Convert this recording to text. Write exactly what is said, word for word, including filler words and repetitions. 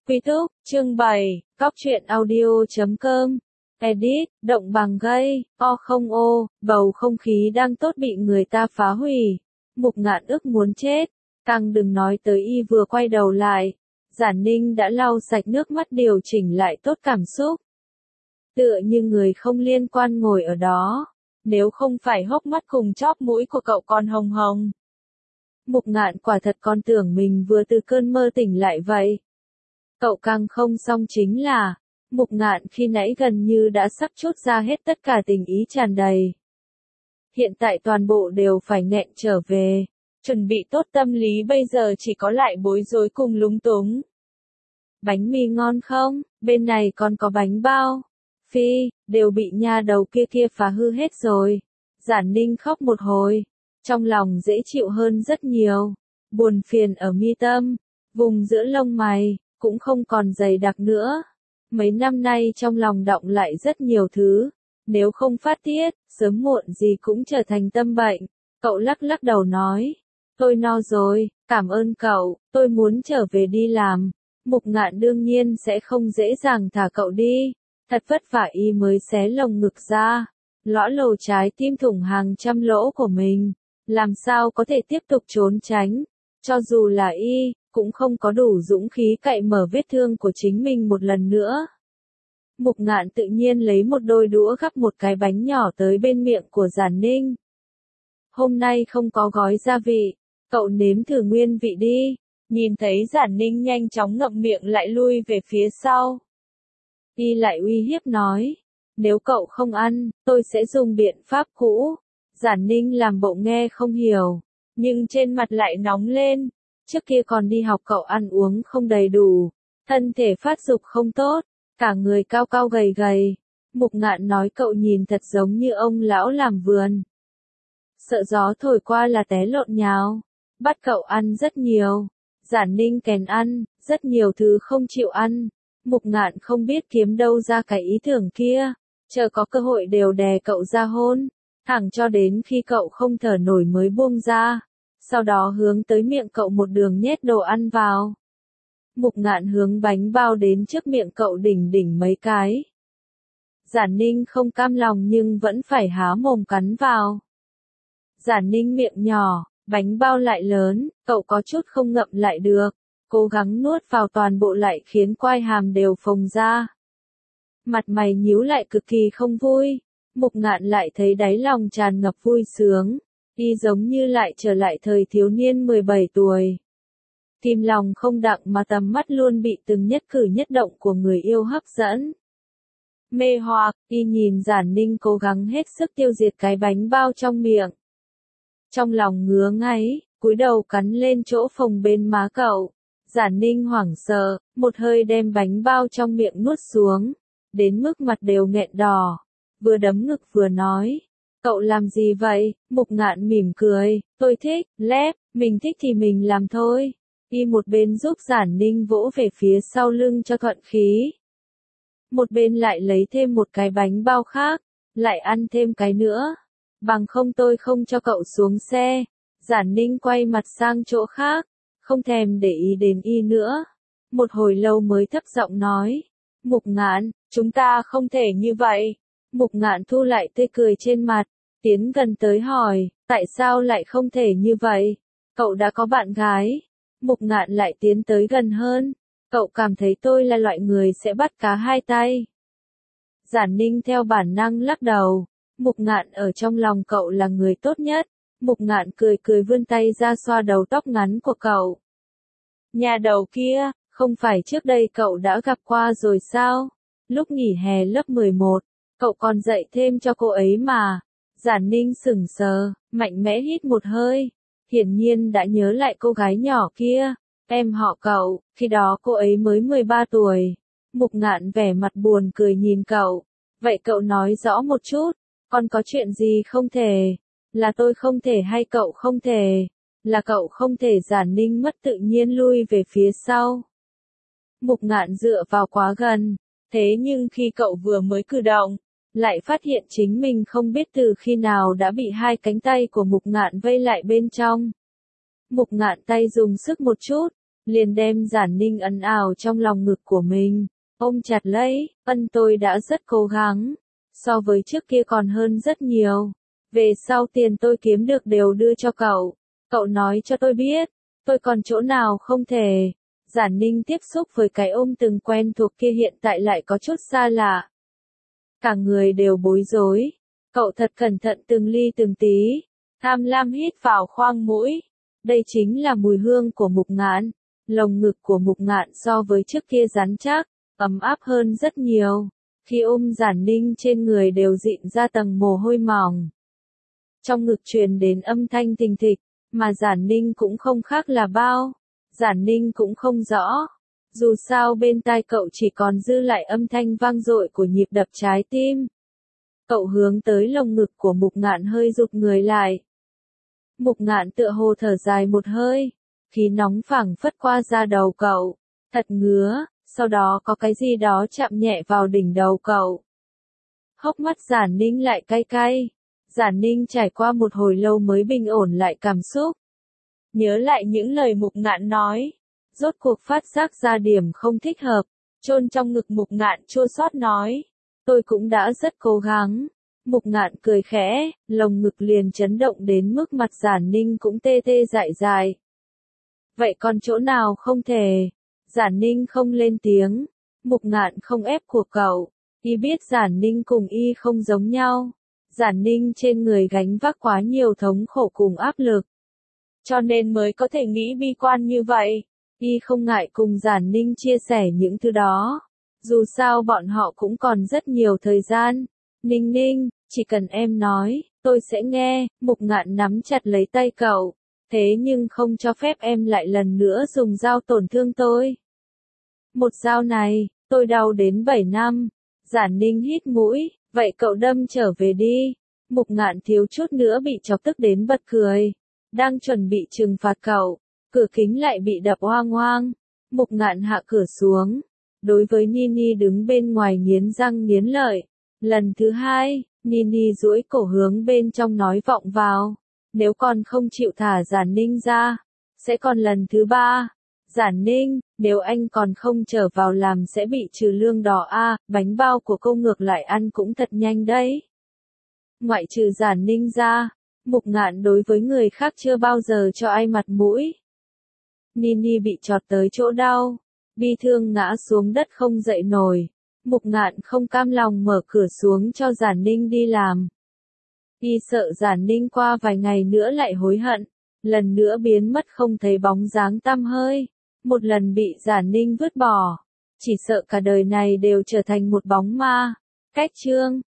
Quy túc, chương bảy, cóc truyện audio.com. Edit, động bằng gây, o không ô, bầu không khí đang tốt bị người ta phá hủy. Mục Ngạn ức muốn chết, càng đừng nói tới y vừa quay đầu lại. Giản Ninh đã lau sạch nước mắt điều chỉnh lại tốt cảm xúc. Tựa như người không liên quan ngồi ở đó, nếu không phải hốc mắt cùng chóp mũi của cậu còn hồng hồng. Mục Ngạn quả thật còn tưởng mình vừa từ cơn mơ tỉnh lại vậy. Cậu càng không xong chính là, Mục Ngạn khi nãy gần như đã sắp trút ra hết tất cả tình ý tràn đầy. Hiện tại toàn bộ đều phải nghẹn trở về, chuẩn bị tốt tâm lý bây giờ chỉ có lại bối rối cùng lúng túng. Bánh mì ngon không? Bên này còn có bánh bao. Phi, đều bị nha đầu kia kia phá hư hết rồi. Giản Ninh khóc một hồi, trong lòng dễ chịu hơn rất nhiều. Buồn phiền ở mi tâm, vùng giữa lông mày, cũng không còn dày đặc nữa. Mấy năm nay trong lòng đọng lại rất nhiều thứ, nếu không phát tiết, sớm muộn gì cũng trở thành tâm bệnh. Cậu lắc lắc đầu nói, tôi no rồi, cảm ơn cậu, tôi muốn trở về đi làm. Mục Ngạn đương nhiên sẽ không dễ dàng thả cậu đi, thật vất vả y mới xé lồng ngực ra, lõa lồ trái tim thủng hàng trăm lỗ của mình, làm sao có thể tiếp tục trốn tránh, cho dù là y, cũng không có đủ dũng khí cạy mở vết thương của chính mình một lần nữa. Mục Ngạn tự nhiên lấy một đôi đũa gắp một cái bánh nhỏ tới bên miệng của Giản Ninh. Hôm nay không có gói gia vị, cậu nếm thử nguyên vị đi. Nhìn thấy Giản Ninh nhanh chóng ngậm miệng lại lui về phía sau. Y lại uy hiếp nói, nếu cậu không ăn, tôi sẽ dùng biện pháp cũ. Giản Ninh làm bộ nghe không hiểu, nhưng trên mặt lại nóng lên. Trước kia còn đi học cậu ăn uống không đầy đủ, thân thể phát dục không tốt, cả người cao cao gầy gầy. Mục Ngạn nói cậu nhìn thật giống như ông lão làm vườn. Sợ gió thổi qua là té lộn nhào, bắt cậu ăn rất nhiều. Giản Ninh kèn ăn, rất nhiều thứ không chịu ăn. Mục Ngạn không biết kiếm đâu ra cái ý tưởng kia, chờ có cơ hội đều đè cậu ra hôn, thẳng cho đến khi cậu không thở nổi mới buông ra, sau đó hướng tới miệng cậu một đường nhét đồ ăn vào. Mục Ngạn hướng bánh bao đến trước miệng cậu đỉnh đỉnh mấy cái. Giản Ninh không cam lòng nhưng vẫn phải há mồm cắn vào. Giản Ninh miệng nhỏ, bánh bao lại lớn, cậu có chút không ngậm lại được, cố gắng nuốt vào toàn bộ lại khiến quai hàm đều phồng ra. Mặt mày nhíu lại cực kỳ không vui, Mục Ngạn lại thấy đáy lòng tràn ngập vui sướng, y giống như lại trở lại thời thiếu niên mười bảy tuổi. Tim lòng không đặng mà tầm mắt luôn bị từng nhất cử nhất động của người yêu hấp dẫn. Mê hoặc, y nhìn Giản Ninh cố gắng hết sức tiêu diệt cái bánh bao trong miệng. Trong lòng ngứa ngáy, cúi đầu cắn lên chỗ phồng bên má cậu. Giản Ninh hoảng sợ, một hơi đem bánh bao trong miệng nuốt xuống, đến mức mặt đều nghẹn đỏ, vừa đấm ngực vừa nói, cậu làm gì vậy? Mục Ngạn mỉm cười, tôi thích, lép, mình thích thì mình làm thôi. Y một bên giúp Giản Ninh vỗ về phía sau lưng cho thuận khí, một bên lại lấy thêm một cái bánh bao khác, lại ăn thêm cái nữa. Bằng không tôi không cho cậu xuống xe. Giản Ninh quay mặt sang chỗ khác, không thèm để ý đến y nữa. Một hồi lâu mới thấp giọng nói, Mục Ngạn, chúng ta không thể như vậy. Mục Ngạn thu lại tươi cười trên mặt, tiến gần tới hỏi, tại sao lại không thể như vậy? Cậu đã có bạn gái. Mục Ngạn lại tiến tới gần hơn, cậu cảm thấy tôi là loại người sẽ bắt cá hai tay. Giản Ninh theo bản năng lắc đầu. Mục Ngạn ở trong lòng cậu là người tốt nhất. Mục Ngạn cười cười vươn tay ra xoa đầu tóc ngắn của cậu. Nhà đầu kia, không phải trước đây cậu đã gặp qua rồi sao? Lúc nghỉ hè lớp mười một, cậu còn dạy thêm cho cô ấy mà. Giản Ninh sững sờ, mạnh mẽ hít một hơi. Hiển nhiên đã nhớ lại cô gái nhỏ kia, em họ cậu, khi đó cô ấy mới mười ba tuổi. Mục Ngạn vẻ mặt buồn cười nhìn cậu. Vậy cậu nói rõ một chút. Còn có chuyện gì không thể? Là tôi không thể hay cậu không thể? Là cậu không thể? Giản Ninh mất tự nhiên lui về phía sau. Mục Ngạn dựa vào quá gần, thế nhưng khi cậu vừa mới cử động, lại phát hiện chính mình không biết từ khi nào đã bị hai cánh tay của Mục Ngạn vây lại bên trong. Mục Ngạn tay dùng sức một chút, liền đem Giản Ninh ấn ào trong lòng ngực của mình, ôm chặt lấy, ân tôi đã rất cố gắng, so với trước kia còn hơn rất nhiều, về sau tiền tôi kiếm được đều đưa cho cậu, cậu nói cho tôi biết, tôi còn chỗ nào không thể. Giản Ninh tiếp xúc với cái ôm từng quen thuộc kia hiện tại lại có chút xa lạ. Cả người đều bối rối, cậu thật cẩn thận từng ly từng tí, tham lam hít vào khoang mũi, đây chính là mùi hương của Mục Ngạn, lồng ngực của Mục Ngạn so với trước kia rắn chắc, ấm áp hơn rất nhiều, khi ôm Giản Ninh trên người đều dịn ra tầng mồ hôi mỏng. Trong ngực truyền đến âm thanh thình thịch, mà Giản Ninh cũng không khác là bao, Giản Ninh cũng không rõ, dù sao bên tai cậu chỉ còn dư lại âm thanh vang dội của nhịp đập trái tim. Cậu hướng tới lồng ngực của Mục Ngạn hơi rụt người lại. Mục Ngạn tựa hồ thở dài một hơi, khí nóng phảng phất qua da đầu cậu, thật ngứa, sau đó có cái gì đó chạm nhẹ vào đỉnh đầu cậu. Hốc mắt Giản Ninh lại cay cay, Giản Ninh trải qua một hồi lâu mới bình ổn lại cảm xúc. Nhớ lại những lời Mục Ngạn nói, rốt cuộc phát giác ra điểm không thích hợp, chôn trong ngực Mục Ngạn chua xót nói, tôi cũng đã rất cố gắng. Mục Ngạn cười khẽ, lồng ngực liền chấn động đến mức mặt Giản Ninh cũng tê tê dại dại. Vậy còn chỗ nào không thể? Giản Ninh không lên tiếng, Mục Ngạn không ép của cậu, y biết Giản Ninh cùng y không giống nhau. Giản Ninh trên người gánh vác quá nhiều thống khổ cùng áp lực, cho nên mới có thể nghĩ bi quan như vậy. Y không ngại cùng Giản Ninh chia sẻ những thứ đó, dù sao bọn họ cũng còn rất nhiều thời gian. Ninh Ninh, chỉ cần em nói, tôi sẽ nghe. Mục Ngạn nắm chặt lấy tay cậu, thế nhưng không cho phép em lại lần nữa dùng dao tổn thương tôi. Một dao này, tôi đau đến bảy năm. Giản Ninh hít mũi, vậy cậu đâm trở về đi. Mục Ngạn thiếu chút nữa bị chọc tức đến bật cười, đang chuẩn bị trừng phạt cậu, cửa kính lại bị đập oang oang. Mục Ngạn hạ cửa xuống, đối với Nini đứng bên ngoài nghiến răng nghiến lợi. Lần thứ hai, Nini duỗi cổ hướng bên trong nói vọng vào, nếu còn không chịu thả Giản Ninh ra, sẽ còn lần thứ ba. Giản Ninh, nếu anh còn không trở vào làm sẽ bị trừ lương đỏ a, à, bánh bao của cô ngược lại ăn cũng thật nhanh đấy. Ngoại trừ Giản Ninh ra, Mục Ngạn đối với người khác chưa bao giờ cho ai mặt mũi. Nini bị chọt tới chỗ đau, bi thương ngã xuống đất không dậy nổi. Mục Ngạn không cam lòng mở cửa xuống cho Giản Ninh đi làm. Y sợ Giản Ninh qua vài ngày nữa lại hối hận, lần nữa biến mất không thấy bóng dáng tăm hơi, một lần bị Giản Ninh vứt bỏ, chỉ sợ cả đời này đều trở thành một bóng ma. Cách chương